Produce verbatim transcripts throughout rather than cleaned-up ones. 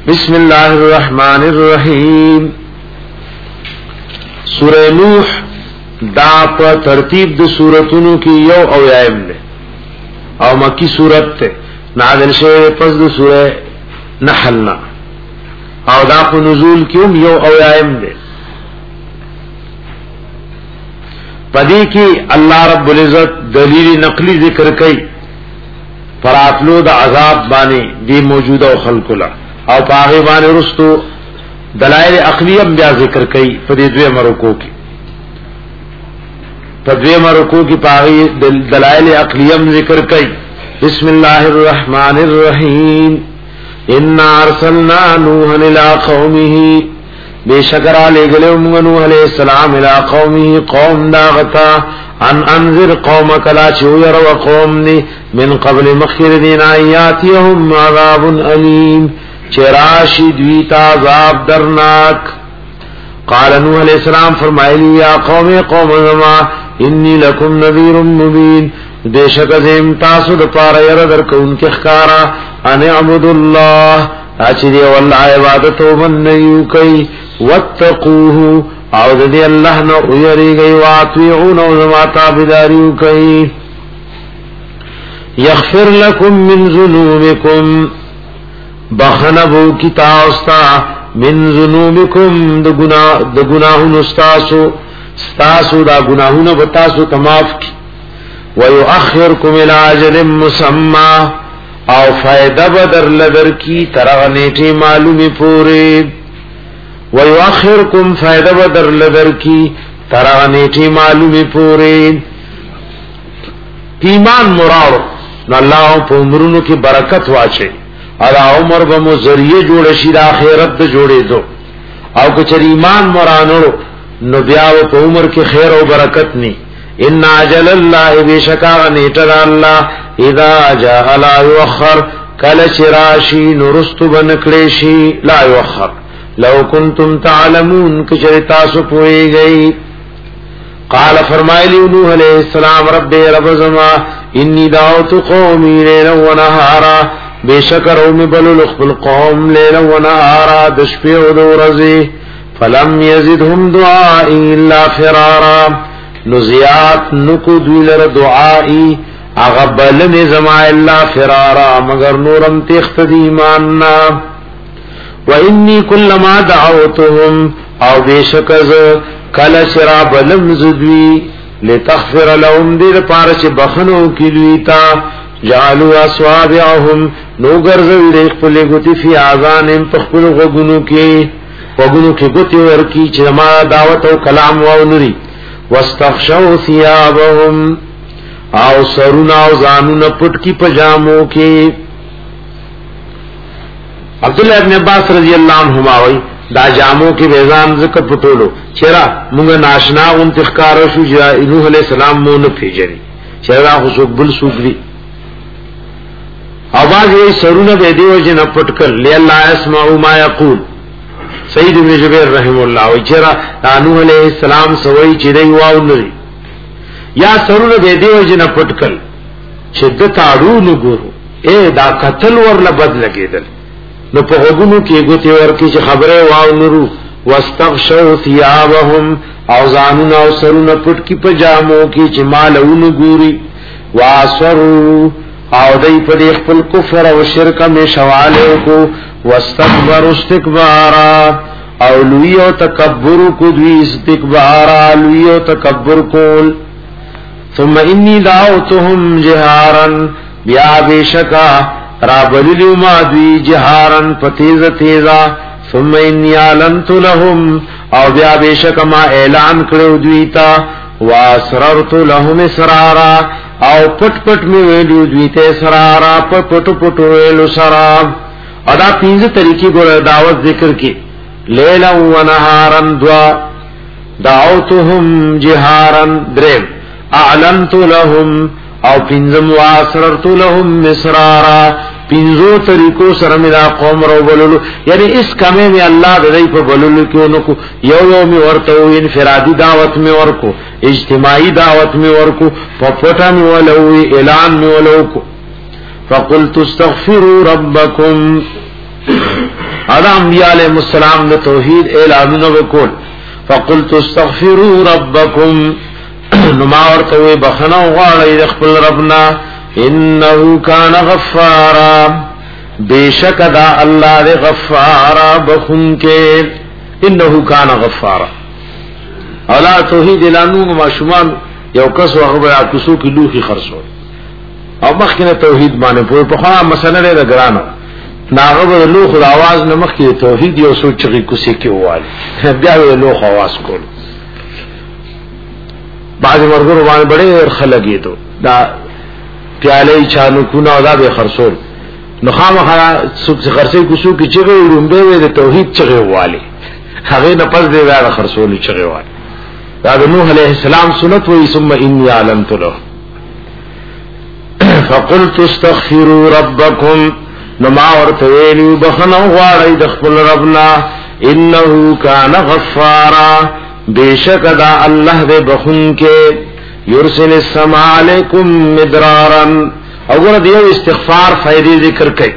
بسم الله الرحمن الرحیم. سورہ نوح دا په ترتیب د سوراتونو کې یو او یایم ده او مکی سورت ته نازل شوه پس د سورہ نحل نه او دا په نزول کې یو او یایم ده. پدې کې الله رب العزت دلیل نقلی ذکر کوي فراتلو د عذاب باندې دی موجوده او خلق لا او پاغه باندې رستو دلائل عقلیه بیا ذکر کوي په دې دوه مرکو کې په دوه مرکو کې پاغه دلائل عقلیه ذکر کوي. بسم الله الرحمن الرحیم. ان ارسلنا نوحا الى قومه بیشکر علی گلو نوح علیہ السلام الى قومه قوم داغتا ان انذر قومک لا چویر وقومنی من قبل مخیر دین آیاتیهم عذاب علیم چراشی دویتا عذاب درناک. قال نوح علیہ السلام فرمائلی یا قوم قوم زما انی لکم نذیر مبین بیشک زم تاسو د پاره ير درکون کې ښکارا ان اعبد الله اچ دی والله عبادت ومنیو کوي واتقوه او دې الله نو یریږي واطيعون او زما تابعداري کوي. یغفر لكم من ذنوبكم بخنبو کی تاستا من ذنوبكم د ګنا د ګناهونو استاسو استاسو دا ګناهونو بتاسو تماف کی ويؤخركم الى اجل مسمى او فائدہ بدر لدر کی ترغنیٹی معلومی پوری ويؤخركم فائدہ بدر لدر کی ترغنیٹی معلومی پوری. ایمان مراد نو الله په عمرونو کې برکت واچي او عمر به مو ذریعہ جوړ شي د آخرت ته جوړې دو او که چر ایمان مرانو نو بیا په عمر کې خیر او برکت ني. ان اجل الله بشکا نیټه الله اذا جاء لا يؤخر کل شراشی نرست بنکلیشی لا يؤخر لو کنتم تعلمون کچر تاسو پوئی گئی. قال فرمائلی نوح علیہ السلام رب رب زما انی دعوت قومی لیلا و نهارا بیشکر اومی بلو لخبل قوم لیلا و نهارا دشپی و دو رزی فلم یزدهم دعائی الا فرارا نزیات نکو دویلر دعائی اغبل نظما الا فرارا مگر نورم تیخت دیماننا. و انی کلما دعوتهم او بیشکز کل شراب لمزدوی لتغفر لهم دیر پارچ بخنو کلویتا جعلوا اصوابعهم نوگر زوی ریخ پلی گوتی فی آزانم پخپل غگنو کی غگنو کی گوتی ورکی چما دعوت و کلام و نری واستغشوا ثيابهم او سرونا او زانونا پټ کی پجامو کې. عبداللہ ابن عباس رضی اللہ عنہما وی دا جامو کې بیزان ذکر پټولو چیرې موږ ناشنا اون تخکار شو چې نوح علیہ السلام مو نه پیژني چیرې خو څوک بل څوک دی اواز یې سرونا به دیو جن پټکل لی الله اسمعوا ما یقول. سید ابن جبیر رحم الله و چرا نوح علیہ السلام سوئی چې دی واو نری یا سرونه به دیو جن پټکل شدت اړو نګورو اے دا قتل ورله بد لګیدل نو په وګونو کې ګوتی ورکی چې خبره واو نرو واستغشوا ثيابهم او زانون او سرونه پټ کی پجامو کې چې مالونه ګوري واسروا او دای په خپل کفر او شرک می شواله کو واستكبروا استكبارا او لوی او تکبر کو دوی استکبارا لوی او تکبر کول. ثم انی دعوتهم جهارا بیا بشکا رابلیو ما دوی جهارا فتیز تیزا ثم انی اعلنت لهم او بیا بشکا ما اعلان کړو دوی تا واسررت لهم اسرارا او پټ پټ می ویلو دوی ته اسرارا پټ پټ پټ ویلو سرا. ادا پینځه طریقې ګور دعوت ذکر کی لیلا و نهارا دعا دعوتهم جهارا درم اعلنت لهم او پینځم واسررت لهم مسرارا پینځو طریقو سره میرا قوم رو بللو یعنی اس کمه می الله د دې په بللو کې نو یو یو می ورته انفرادی دعوت می ورکو اجتماعي دعوت می ورکو په پټه می ولو اعلان می ولو کو. فقلت استغفروا ربكم ادم انبیاء علیہ السلام د توحید اعلانونه وکول فقلت استغفروا ربکم نما ورته بخنه غواړی خپل ربنا انه کان غفارا بیشک دا الله دې غفارا بخون کې انه کان غفارا الا توحید اعلانونه ما شومان یو کس هغه کوسو کې لوخي خرڅو او مخکنه توحید باندې په خوا مسله لري ګرانه ناغه لوخ د आवाज نه مخکې توحید یو سوچ کې کوسي کې وایي بیا له لوخ आवाज کول بعض مرګو باندې ډېر خلګي ته دا پیاله چالو کو نه دا به خرصول نو خامخا سوق خرڅي کوسو کې چې ورومبه د توحید چغه والی هغه نه پس دی دا خرصول چغه والی دا د نوح علیہ السلام سنت وی ثم انی علمت له فقلت استغفروا ربکم نما ورتویلی بخنو غواړی د خپل ربنا انه کان غفارا بیشک دا الله دې بخون کې یرسل السماء علیکم مدرارا اور دیو استغفار فائدې ذکر کړي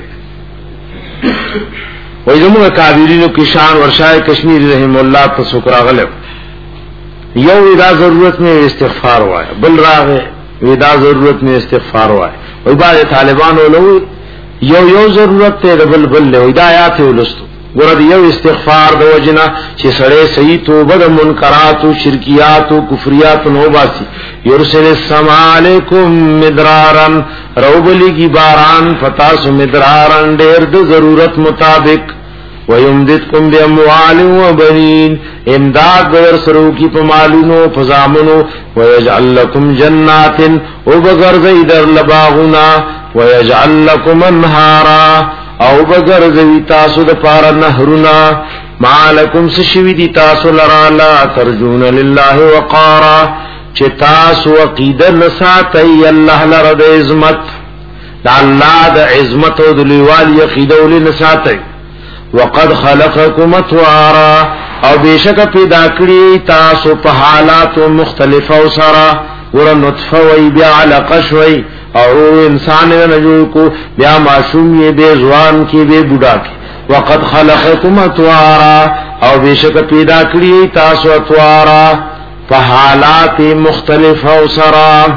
وای زموږ کابرینو کشان ورشای کشمیر رحم الله تاسو راغله یو ادا ضرورت میں استغفار وای بل راغه ادا ضرورت میں استغفار وای وای بعد طالبان ولو یو یو ضرورت ته بل بل له ہدایت ولستو ګور دی یو استغفار د وجنا چې سړی صحیح توبه د منکرات او شرکیات او کفریات نو باسي یرسل السماء علیکم مدرارا روبلی کی باران فتاس مدرارا ډیر د ضرورت مطابق ويمددكم باموال وبنين امداد ور سرو کی پمالونو فزامنو ويجعل لكم جنات وبغرز در لباغنا ويجعل لكم انهارا او بغرز تاسو د پار نهرنا مالکم سشوی دی تاسو لرا لا ترجون لله وقارا چې تاسو عقیده نساتی الله لره د عظمت د الله د عظمت او د لیوال عقیده ول نساتی وقد خلقكم اطوارا او بیشک پیدا کړی تاسو په حالات مختلفه او سره ور نطفه وی بیا علقه شوی او انسان نه جوړ کو بیا معصوم یې به ځوان کې به بوډا کې وقد خلقكم اطوارا او بیشک پیدا کړی تاسو اطوارا په حالات مختلفه او سره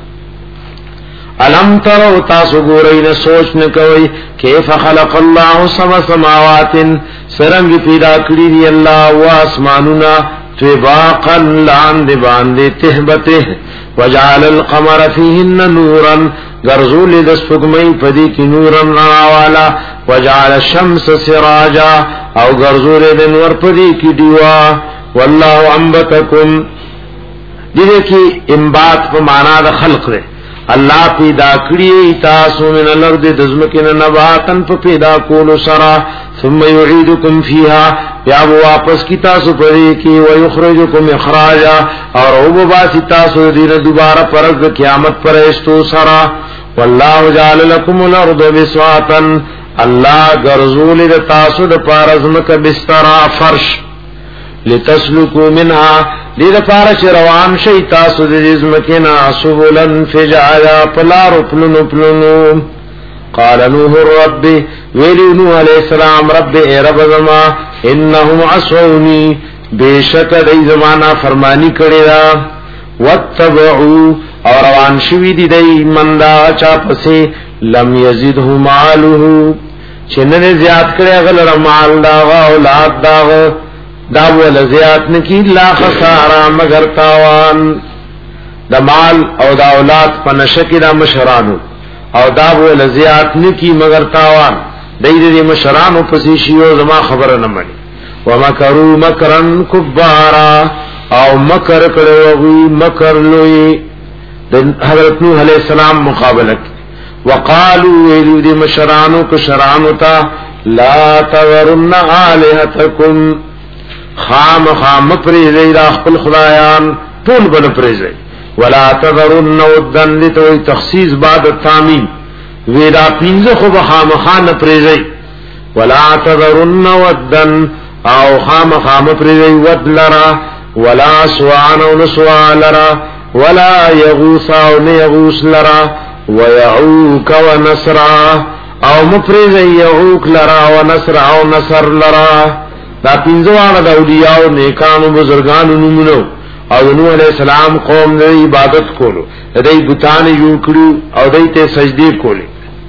علم ترو تاسو ګورئ نه سوچ نه کوي کیف خلق الله سبع سماوات سرنګ پیدا کړی دی الله او اسمانونه طباقا لاند باندې تهبته وجعل القمر فيهن نورا غرزول د سپګمې پدې کې نورن راوالا وجعل الشمس سراجا او غرزول د نور پدې کې دیوا والله انبتکم دې کې انبات په معنا د خلق دی الله پیدا کړی تاسو من الارض دزمکن نباتن په پیدا کولو سره ثم يعيدكم فيها یا واپس کی تاسو پرې کې او يخرجكم اخراجا اور او باسی تاسو دې دوباره پرز قیامت پر استو سره والله جعل لكم الارض بساطا الله غرزول د تاسو د پارزمک بستر فرش لتسلكوا منها دې د پاره چې روان شي تاسو د ځمکینا سبولن فجعلا پلار پلونو پلونو قال نوح رب ویلی نوح علیہ السلام رب اے رب زما انهم عصوني بیشک دای زمانہ فرمانی کړی دا واتبعوا اور روان شوی دی دای مندا چا پسې لم یزده ماله چنه زیات کړی غل مال دا اولاد دا دا ول زیات نکی لا خسارا مگر تاوان د مال او د اولاد په نشکی دا مشرانو او دا ول زیات نکی مگر تاوان دای دې مشرانو پسې شیو زما خبره نه مانی ومکروا مکرن کبارا او مکر کړو وی مکر لوی د حضرت نوح علیہ السلام مقابله وقالوا ویلو دې مشرانو کو شرانو تا لا تذرن الہتکم خام خام پریزی دا خپل خدایان طول بن پریزی ولا تذرن ودن لتوی تخصیص بعد التامین ویدا پینز خوب خام خان پریزی ولا تذرن ودن او خام خام پریزی ود لرا ولا سوان و نسوان لرا ولا یغوس و نیغوس لرا ویعوک و نسرا او مفرز یعوق لرا و نصر او نصر لرا دا پینځوانه د اولیاء او نیکانو بزرګانو نومونو او نوح علیہ السلام قوم د عبادت کولو دای بوتان یو کړو او دای ته سجدي کولې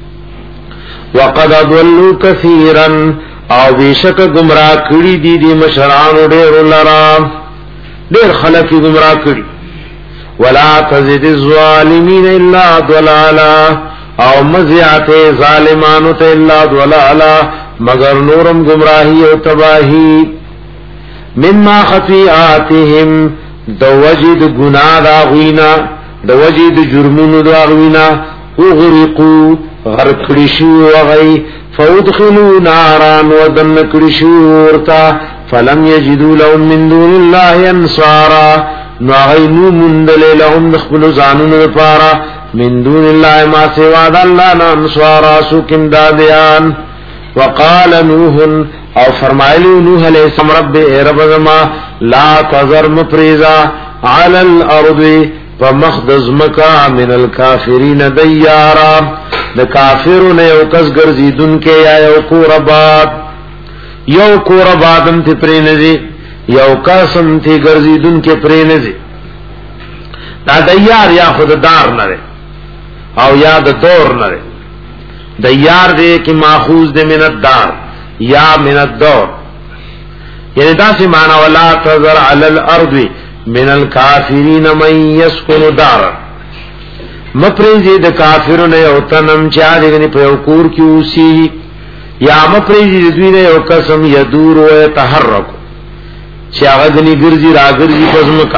وقد ضلوا كثيرا او بیشک گمراه کړي دي د مشرانو ډېر لرا ډېر خلک گمراه کړي ولا تزد الظالمين الا ضلالا او مزیات ظالمانو ته الا ضلالا مگر نورم گمراهی او تباہی مما خطیئاتهم دو وجد گناہ دا غوینا دو وجد جرمون دا غوینا اغرقو غرقلشو وغی فادخلوا ناران ودن کلشورتا فلم یجدو لهم من دون اللہ انصارا نغینو مندل لهم دخبل زانون پارا من دون اللہ ما سواد اللہ نانصارا سوکم دادیان وقال نوح او فرمایلی نوح علیہ السلام رب اے رب زما لا تذر مپریزا علی الارض فمخدز مکا من الكافرین دیارا د کافرون یو کس ګرځیدون کې یا یو کورباد یو کوربادم ته پرېنځي یو کاسم ته ګرځیدون کې پرېنځي دا دیار یا خوددار نه او یا د دور نه دیار دې کې ماخوذ دې من الدار یا من الدور یعنی دا سی معنی ولا تذر علی الارض من الكافرین من يسكن دارا مپریزی د کافرونو یو تنم چا دغنی په یو کور کې اوسي یا مپریزی د دوی نه یو قسم یدور او يتحرك چې هغه دني ګرځي راګرځي پزمکا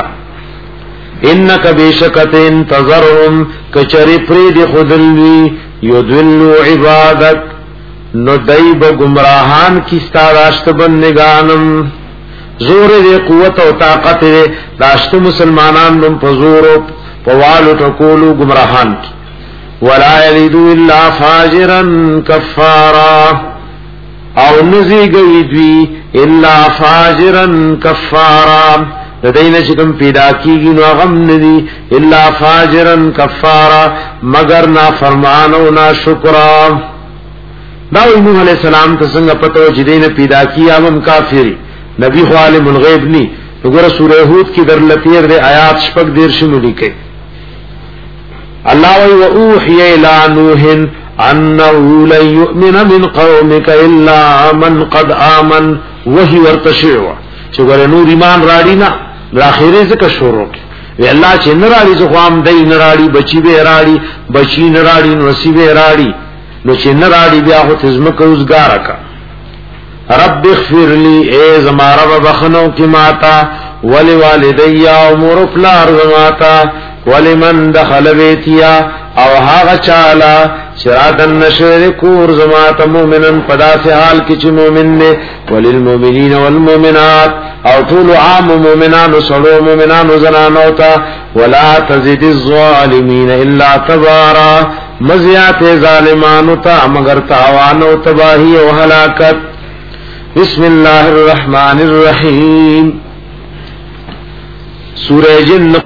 انک بیشکتن تذرهم کچری پرید خذلوی یذلوا عبادک نو دایب گمراهان کی ستاراشت بندگانم زور دې قوت او طاقت دې داشت مسلمانان نم پزورو پوالو ټکولو گمراهان کی ولا یلدو الا فاجرا کفارا او نزی گئی دوی الا فاجرا کفارا ددین شکم پیدا کیږي نو غم ندی الا فاجرا کفارا مگر نا فرمان او نا شکرا دا نوح علیہ السلام ته څنګه پته و چې دین پیدا کیه هم کافری نبی خو عالم الغیب نی وګوره سورہ ہود کی در لتیر دے آیات شپږ دیر شمو لیکي الله وی اوحی الی نوح انه لن یؤمن من قومک الا من قد آمن وهي ورتشوا چې ګوره نور ایمان راړي نه اخیره څخه شروع وی الله چې نه راړي ځو قوم دای نه راړي بچی به راړي بچی نه راړي نصیب راړي نو چې نه راړي بیا هو تزم کوزګار کا رب اغفر لی اے زما رب بخنو کی ماتا ولی والدی او مور پلار زماتا ولمن دخل بیتیا او هاغ چالا شرادن نشر کور زماتا مومنن پدا سے حال کچ مومن نے وللمومنین والمومنات او طول عام مومنان سڑو مومنان زنانوتا ولا تزد الظالمین الا تبارا مزیات ظالمانوتا مگر تاوانو تباہی و حلاکت بسم اللہ الرحمن الرحیم سورہ جن